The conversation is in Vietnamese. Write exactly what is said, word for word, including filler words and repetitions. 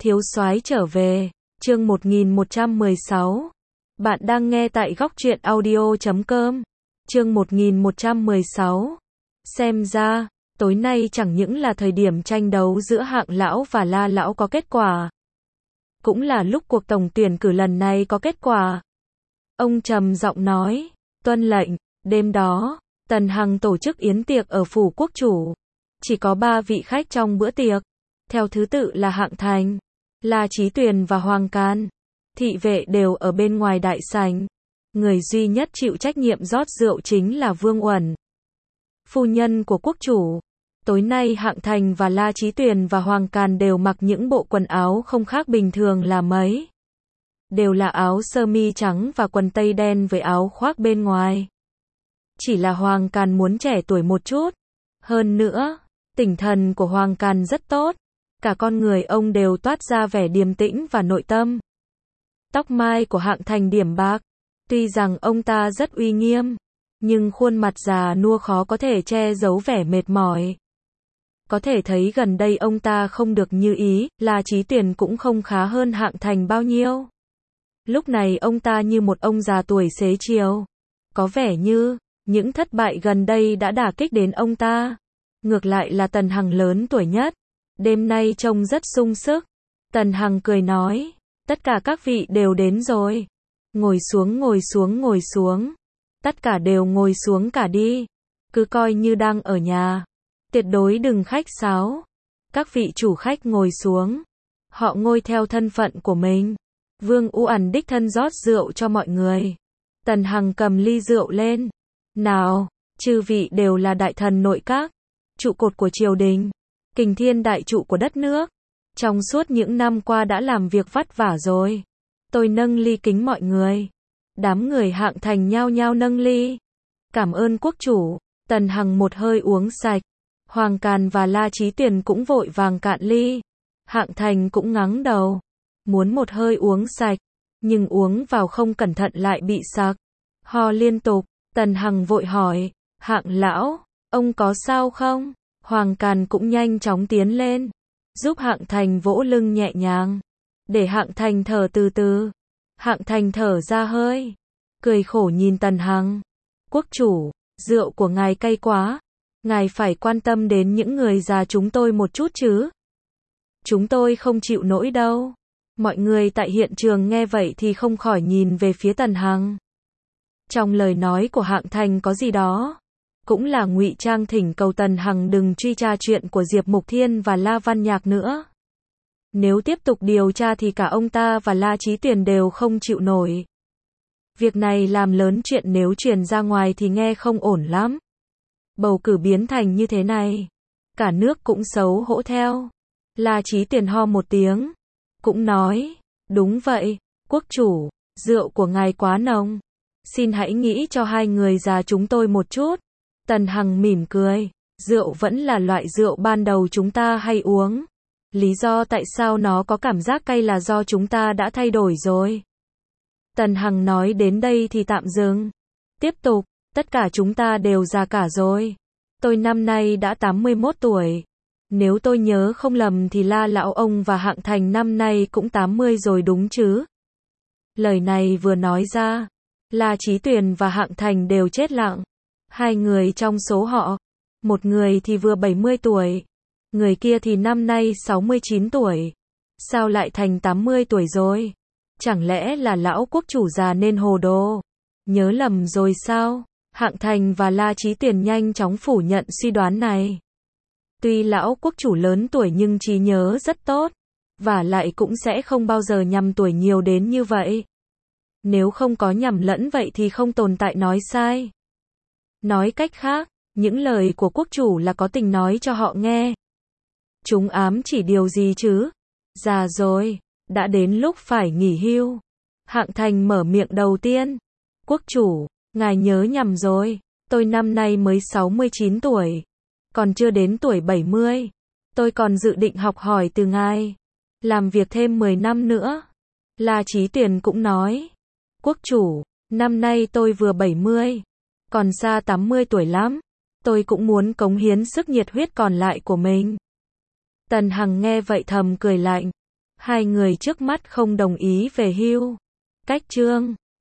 Thiếu soái trở về, chương một nghìn một trăm mười sáu. Bạn đang nghe tại góc truyện audio chấm com. Chương một nghìn một trăm mười sáu. Xem ra, tối nay chẳng những là thời điểm tranh đấu giữa Hạng lão và La lão có kết quả, cũng là lúc cuộc tổng tuyển cử lần này có kết quả. Ông trầm giọng nói, tuân lệnh. Đêm đó, Tần Hằng tổ chức yến tiệc ở phủ quốc chủ. Chỉ có ba vị khách trong bữa tiệc, theo thứ tự là Hạng Thành, La Chí Tuyền và Hoàng Can. Thị vệ đều ở bên ngoài đại sảnh. Người duy nhất chịu trách nhiệm rót rượu chính là Vương Uẩn, phu nhân của quốc chủ. Tối nay Hạng Thành và La Chí Tuyền và Hoàng Can đều mặc những bộ quần áo không khác bình thường là mấy. Đều là áo sơ mi trắng và quần tây đen với áo khoác bên ngoài. Chỉ là Hoàng Can muốn trẻ tuổi một chút. Hơn nữa, tinh thần của Hoàng Can rất tốt. Cả con người ông đều toát ra vẻ điềm tĩnh và nội tâm. Tóc mai của Hạng Thành điểm bạc. Tuy rằng ông ta rất uy nghiêm, nhưng khuôn mặt già nua khó có thể che giấu vẻ mệt mỏi. Có thể thấy gần đây ông ta không được như ý, La Chí Tuyền cũng không khá hơn Hạng Thành bao nhiêu. Lúc này ông ta như một ông già tuổi xế chiều. Có vẻ như, những thất bại gần đây đã đả kích đến ông ta. Ngược lại là Tần Hằng lớn tuổi nhất. Đêm nay trông rất sung sức. Tần Hằng cười nói, tất cả các vị đều đến rồi. Ngồi xuống ngồi xuống ngồi xuống. Tất cả đều ngồi xuống cả đi. Cứ coi như đang ở nhà. Tuyệt đối đừng khách sáo. Các vị chủ khách ngồi xuống. Họ ngồi theo thân phận của mình. Vương Uẩn đích thân rót rượu cho mọi người. Tần Hằng cầm ly rượu lên. Nào, chư vị đều là đại thần nội các, trụ cột của triều đình, kình thiên đại trụ của đất nước. Trong suốt những năm qua đã làm việc vất vả rồi. Tôi nâng ly kính mọi người. Đám người Hạng Thành nhao nhao nâng ly. Cảm ơn quốc chủ. Tần Hằng một hơi uống sạch. Hoàng Can và La Chí Tuyền cũng vội vàng cạn ly. Hạng Thành cũng ngắng đầu, muốn một hơi uống sạch, nhưng uống vào không cẩn thận lại bị sặc, ho liên tục. Tần Hằng vội hỏi, Hạng lão, ông có sao không? Hoàng Can cũng nhanh chóng tiến lên, giúp Hạng Thành vỗ lưng nhẹ nhàng, để Hạng Thành thở từ từ. Hạng Thành thở ra hơi, cười khổ nhìn Tần Hằng. Quốc chủ, rượu của ngài cay quá. Ngài phải quan tâm đến những người già chúng tôi một chút chứ. Chúng tôi không chịu nổi đâu. Mọi người tại hiện trường nghe vậy thì không khỏi nhìn về phía Tần Hằng. Trong lời nói của Hạng Thành có gì đó, cũng là ngụy trang thỉnh cầu Tần Hằng đừng truy tra chuyện của Diệp Mục Thiên và La Văn Nhạc nữa. Nếu tiếp tục điều tra thì cả ông ta và La Chí Tuyền đều không chịu nổi. Việc này làm lớn chuyện nếu truyền ra ngoài thì nghe không ổn lắm. Bầu cử biến thành như thế này, cả nước cũng xấu hổ theo. La Chí Tuyền ho một tiếng, cũng nói, đúng vậy, quốc chủ, rượu của ngài quá nồng. Xin hãy nghĩ cho hai người già chúng tôi một chút. Tần Hằng mỉm cười, rượu vẫn là loại rượu ban đầu chúng ta hay uống. Lý do tại sao nó có cảm giác cay là do chúng ta đã thay đổi rồi. Tần Hằng nói đến đây thì tạm dừng. Tiếp tục, tất cả chúng ta đều già cả rồi. Tôi năm nay đã tám mươi mốt tuổi. Nếu tôi nhớ không lầm thì La lão ông và Hạng Thành năm nay cũng tám mươi rồi đúng chứ? Lời này vừa nói ra, La Chí Tuyền và Hạng Thành đều chết lặng. Hai người trong số họ, một người thì vừa bảy mươi tuổi, người kia thì năm nay sáu mươi chín tuổi. Sao lại thành tám mươi tuổi rồi? Chẳng lẽ là lão quốc chủ già nên hồ đồ? Nhớ lầm rồi sao? Hạng Thành và La Chí Tuyền nhanh chóng phủ nhận suy đoán này. Tuy lão quốc chủ lớn tuổi nhưng trí nhớ rất tốt, và lại cũng sẽ không bao giờ nhầm tuổi nhiều đến như vậy. Nếu không có nhầm lẫn vậy thì không tồn tại nói sai. Nói cách khác, những lời của quốc chủ là có tình nói cho họ nghe. Chúng ám chỉ điều gì chứ? Già rồi, đã đến lúc phải nghỉ hưu. Hạng Thành mở miệng đầu tiên. Quốc chủ, ngài nhớ nhầm rồi, tôi năm nay mới sáu mươi chín tuổi, còn chưa đến tuổi bảy mươi. Tôi còn dự định học hỏi từ ngài, làm việc thêm mười năm nữa. La Chí Tuyền cũng nói, quốc chủ, năm nay tôi vừa bảy mươi, còn xa tám mươi tuổi lắm. Tôi cũng muốn cống hiến sức nhiệt huyết còn lại của mình. Tần Hằng nghe vậy thầm cười lạnh. Hai người trước mắt không đồng ý về hưu. Cách chương